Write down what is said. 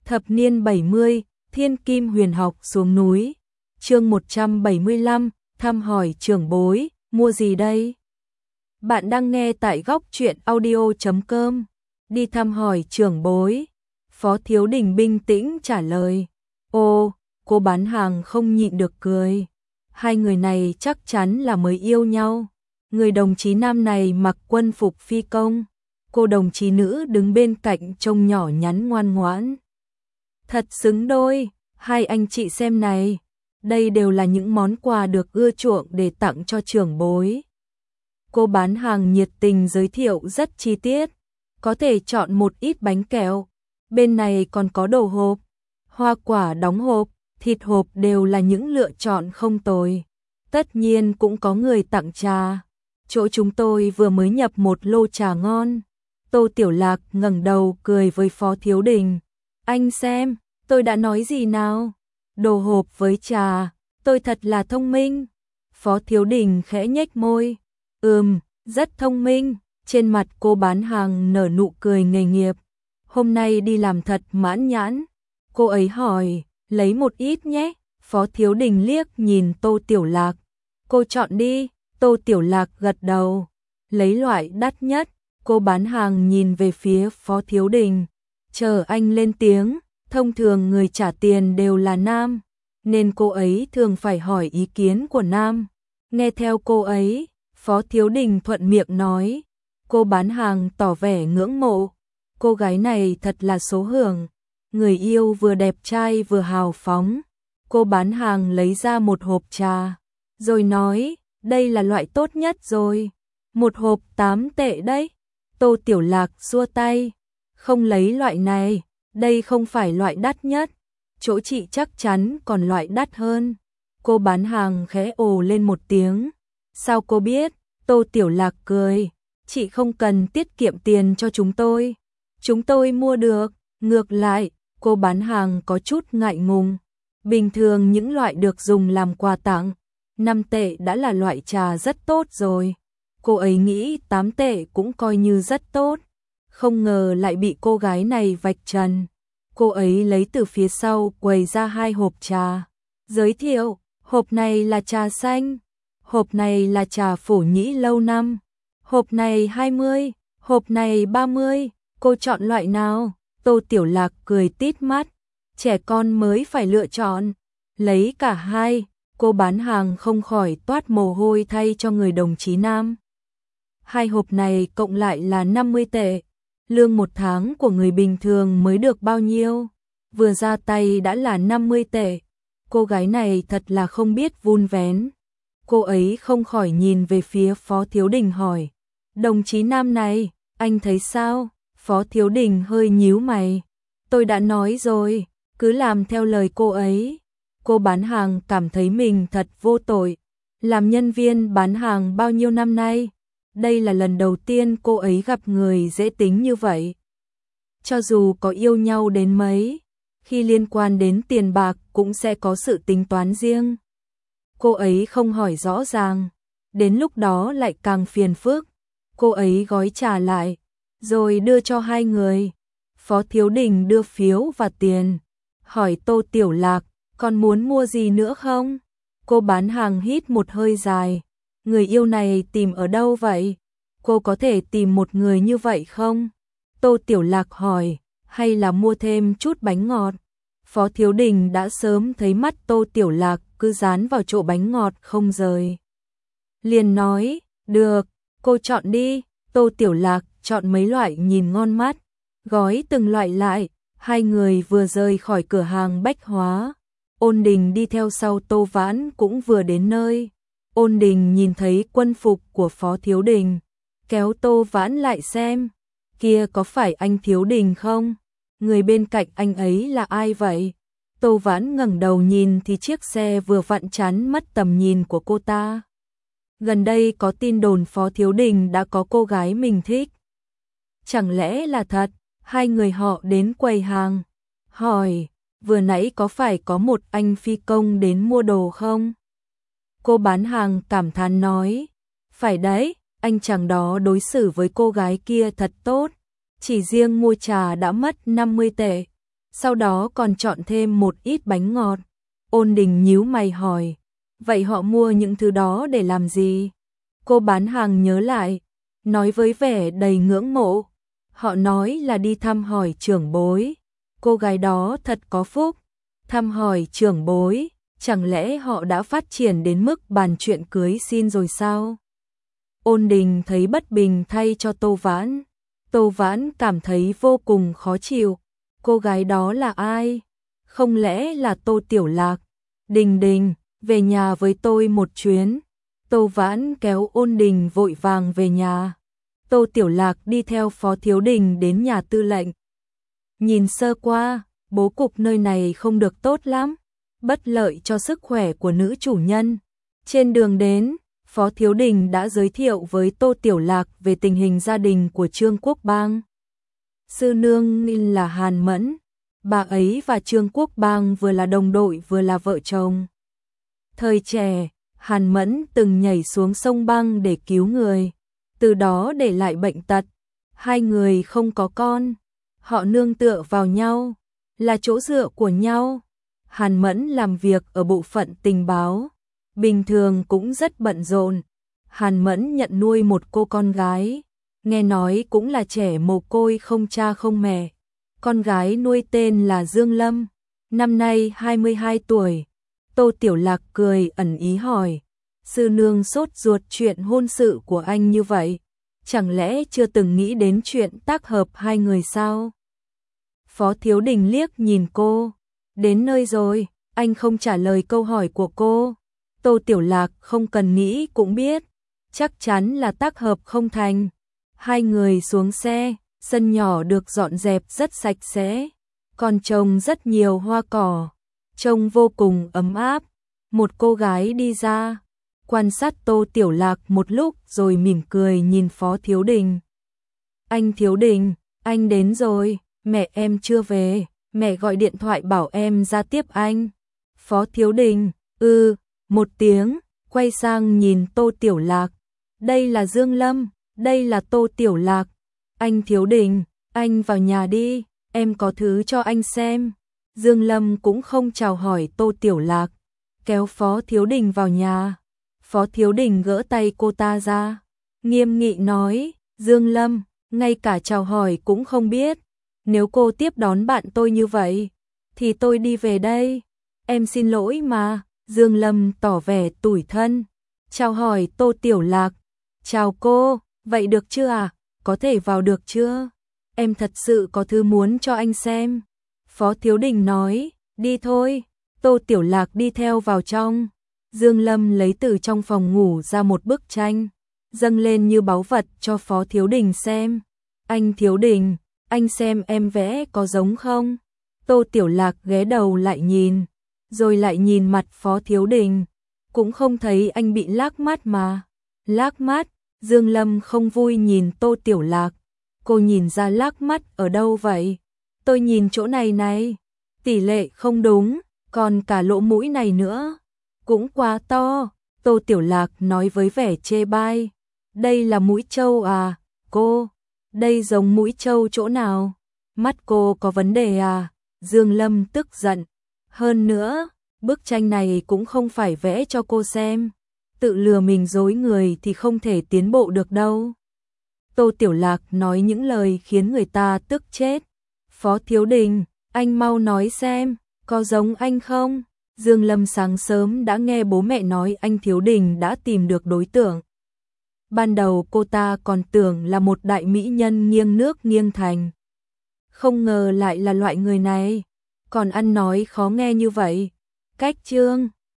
Thập niên 70, Thiên Kim Huyền Học xuống núi. Chương 175, thăm hỏi trưởng bối, mua gì đây? Bạn đang nghe tại góc truyện audio.com. Đi thăm hỏi trưởng bối. Phó Thiếu Đình bình tĩnh trả lời. Ô, cô bán hàng không nhịn được cười. Hai người này chắc chắn là mới yêu nhau. Người đồng chí nam này mặc quân phục phi công. Cô đồng chí nữ đứng bên cạnh trông nhỏ nhắn ngoan ngoãn. Thật xứng đôi, hai anh chị xem này. Đây đều là những món quà được ưa chuộng để tặng cho trưởng bối. Cô bán hàng nhiệt tình giới thiệu rất chi tiết. Có thể chọn một ít bánh kẹo. Bên này còn có đồ hộp, hoa quả đóng hộp, thịt hộp đều là những lựa chọn không tồi. Tất nhiên cũng có người tặng trà. Chỗ chúng tôi vừa mới nhập một lô trà ngon. Tô Tiểu Lạc ngẩng đầu cười với Phó Thiếu Đình. Anh xem, tôi đã nói gì nào? Đồ hộp với trà, tôi thật là thông minh. Phó Thiếu Đình khẽ nhếch môi. Rất thông minh. Trên mặt cô bán hàng nở nụ cười nghề nghiệp. Hôm nay đi làm thật mãn nhãn. Cô ấy hỏi, lấy một ít nhé. Phó Thiếu Đình liếc nhìn Tô Tiểu Lạc. Cô chọn đi. Tô Tiểu Lạc gật đầu. Lấy loại đắt nhất. Cô bán hàng nhìn về phía Phó Thiếu Đình. Chờ anh lên tiếng. Thông thường người trả tiền đều là nam, nên cô ấy thường phải hỏi ý kiến của nam. Nghe theo cô ấy, Phó Thiếu Đình thuận miệng nói. Cô bán hàng tỏ vẻ ngưỡng mộ. Cô gái này thật là số hưởng. Người yêu vừa đẹp trai vừa hào phóng. Cô bán hàng lấy ra một hộp trà, rồi nói, đây là loại tốt nhất rồi. Một hộp 8 tệ đấy. Tô Tiểu Lạc xua tay. Không lấy loại này. Đây không phải loại đắt nhất. Chỗ chị chắc chắn còn loại đắt hơn. Cô bán hàng khẽ ồ lên một tiếng. Sao cô biết? Tô Tiểu Lạc cười. Chị không cần tiết kiệm tiền cho chúng tôi. Chúng tôi mua được. Ngược lại, cô bán hàng có chút ngại ngùng. Bình thường những loại được dùng làm quà tặng, 5 tệ đã là loại trà rất tốt rồi. Cô ấy nghĩ 8 tệ cũng coi như rất tốt. Không ngờ lại bị cô gái này vạch trần. Cô ấy lấy từ phía sau quầy ra 2 hộp trà. Giới thiệu, hộp này là trà xanh. Hộp này là trà phổ nhĩ lâu năm. Hộp này 20, hộp này 30. Cô chọn loại nào? Tô Tiểu Lạc cười tít mắt. Trẻ con mới phải lựa chọn. Lấy cả hai. Cô bán hàng không khỏi toát mồ hôi thay cho người đồng chí nam. 2 hộp này cộng lại là 50 tệ. Lương một tháng của người bình thường mới được bao nhiêu? Vừa ra tay đã là 50 tệ. Cô gái này thật là không biết vun vén. Cô ấy không khỏi nhìn về phía Phó Thiếu Đình hỏi. Đồng chí nam này, anh thấy sao? Phó Thiếu Đình hơi nhíu mày. Tôi đã nói rồi, cứ làm theo lời cô ấy. Cô bán hàng cảm thấy mình thật vô tội. Làm nhân viên bán hàng bao nhiêu năm nay? Đây là lần đầu tiên cô ấy gặp người dễ tính như vậy. Cho dù có yêu nhau đến mấy, khi liên quan đến tiền bạc cũng sẽ có sự tính toán riêng. Cô ấy không hỏi rõ ràng, đến lúc đó lại càng phiền phức. Cô ấy gói trà lại, rồi đưa cho hai người. Phó Thiếu Đình đưa phiếu và tiền, hỏi Tô Tiểu Lạc, còn muốn mua gì nữa không? Cô bán hàng hít một hơi dài. Người yêu này tìm ở đâu vậy? Cô có thể tìm một người như vậy không? Tô Tiểu Lạc hỏi, hay là mua thêm chút bánh ngọt? Phó Thiếu Đình đã sớm thấy mắt Tô Tiểu Lạc cứ dán vào chỗ bánh ngọt không rời. Liền nói, được, cô chọn đi. Tô Tiểu Lạc chọn mấy loại nhìn ngon mắt, gói từng loại lại. Hai người vừa rời khỏi cửa hàng bách hóa. Ôn Đình đi theo sau Tô Vãn cũng vừa đến nơi. Ôn Đình nhìn thấy quân phục của Phó Thiếu Đình, kéo Tô Vãn lại xem. Kia có phải anh Thiếu Đình không? Người bên cạnh anh ấy là ai vậy? Tô Vãn ngẩng đầu nhìn thì chiếc xe vừa vặn chắn mất tầm nhìn của cô ta. Gần đây có tin đồn Phó Thiếu Đình đã có cô gái mình thích. Chẳng lẽ là thật? Hai người họ đến quầy hàng, hỏi, vừa nãy có phải có một anh phi công đến mua đồ không? Cô bán hàng cảm thán nói, phải đấy, anh chàng đó đối xử với cô gái kia thật tốt. Chỉ riêng mua trà đã mất 50 tệ. sau đó còn chọn thêm một ít bánh ngọt. Ôn Đình nhíu mày hỏi, vậy họ mua những thứ đó để làm gì? Cô bán hàng nhớ lại, nói với vẻ đầy ngưỡng mộ, họ nói là đi thăm hỏi trưởng bối. Cô gái đó thật có phúc, thăm hỏi trưởng bối, chẳng lẽ họ đã phát triển đến mức bàn chuyện cưới xin rồi sao? Ôn Đình thấy bất bình thay cho Tô Vãn. Tô Vãn cảm thấy vô cùng khó chịu. Cô gái đó là ai? Không lẽ là Tô Tiểu Lạc? Đình Đình, về nhà với tôi một chuyến. Tô Vãn kéo Ôn Đình vội vàng về nhà. Tô Tiểu Lạc đi theo Phó Thiếu Đình đến nhà tư lệnh. Nhìn sơ qua, bố cục nơi này không được tốt lắm, bất lợi cho sức khỏe của nữ chủ nhân. Trên đường đến, Phó Thiếu Đình đã giới thiệu với Tô Tiểu Lạc về tình hình gia đình của Trương Quốc Bang. Sư nương là Hàn Mẫn, bà ấy và Trương Quốc Bang vừa là đồng đội vừa là vợ chồng. Thời trẻ, Hàn Mẫn từng nhảy xuống sông băng để cứu người, từ đó để lại bệnh tật. Hai người không có con, họ nương tựa vào nhau, là chỗ dựa của nhau. Hàn Mẫn làm việc ở bộ phận tình báo, bình thường cũng rất bận rộn. Hàn Mẫn nhận nuôi một cô con gái, nghe nói cũng là trẻ mồ côi không cha không mẹ. Con gái nuôi tên là Dương Lâm, năm nay 22 tuổi. Tô Tiểu Lạc cười ẩn ý hỏi, sư nương sốt ruột chuyện hôn sự của anh như vậy, chẳng lẽ chưa từng nghĩ đến chuyện tác hợp hai người sao? Phó Thiếu Đình liếc nhìn cô, đến nơi rồi, anh không trả lời câu hỏi của cô. Tô Tiểu Lạc không cần nghĩ cũng biết, chắc chắn là tác hợp không thành. Hai người xuống xe, sân nhỏ được dọn dẹp rất sạch sẽ, còn trồng rất nhiều hoa cỏ, trông vô cùng ấm áp. Một cô gái đi ra, quan sát Tô Tiểu Lạc một lúc rồi mỉm cười nhìn Phó Thiếu Đình. Anh Thiếu Đình, anh đến rồi, mẹ em chưa về, mẹ gọi điện thoại bảo em ra tiếp anh. Phó Thiếu Đình, một tiếng, quay sang nhìn Tô Tiểu Lạc. Đây là Dương Lâm, đây là Tô Tiểu Lạc. Anh Thiếu Đình, anh vào nhà đi, em có thứ cho anh xem. Dương Lâm cũng không chào hỏi Tô Tiểu Lạc, kéo Phó Thiếu Đình vào nhà. Phó Thiếu Đình gỡ tay cô ta ra, nghiêm nghị nói, Dương Lâm, ngay cả chào hỏi cũng không biết. Nếu cô tiếp đón bạn tôi như vậy, thì tôi đi về đây. Em xin lỗi mà. Dương Lâm tỏ vẻ tủi thân, chào hỏi Tô Tiểu Lạc. Chào cô, vậy được chưa à? Có thể vào được chưa? Em thật sự có thứ muốn cho anh xem. Phó Thiếu Đình nói, đi thôi. Tô Tiểu Lạc đi theo vào trong. Dương Lâm lấy từ trong phòng ngủ ra một bức tranh, dâng lên như báu vật cho Phó Thiếu Đình xem. Anh Thiếu Đình, anh xem em vẽ có giống không? Tô Tiểu Lạc ghé đầu lại nhìn, rồi lại nhìn mặt Phó Thiếu Đình, cũng không thấy anh bị lác mắt mà. Lác mắt? Dương Lâm không vui nhìn Tô Tiểu Lạc. Cô nhìn ra lác mắt ở đâu vậy? Tôi nhìn chỗ này này, tỷ lệ không đúng, còn cả lỗ mũi này nữa, cũng quá to. Tô Tiểu Lạc nói với vẻ chê bai. Đây là mũi trâu à, cô? Đây giống mũi trâu chỗ nào? Mắt cô có vấn đề à? Dương Lâm tức giận. Hơn nữa, bức tranh này cũng không phải vẽ cho cô xem. Tự lừa mình dối người thì không thể tiến bộ được đâu. Tô Tiểu Lạc nói những lời khiến người ta tức chết. Phó Thiếu Đình, anh mau nói xem, có giống anh không? Dương Lâm sáng sớm đã nghe bố mẹ nói anh Thiếu Đình đã tìm được đối tượng. Ban đầu cô ta còn tưởng là một đại mỹ nhân nghiêng nước nghiêng thành. Không ngờ lại là loại người này, còn ăn nói khó nghe như vậy. Cách Trương,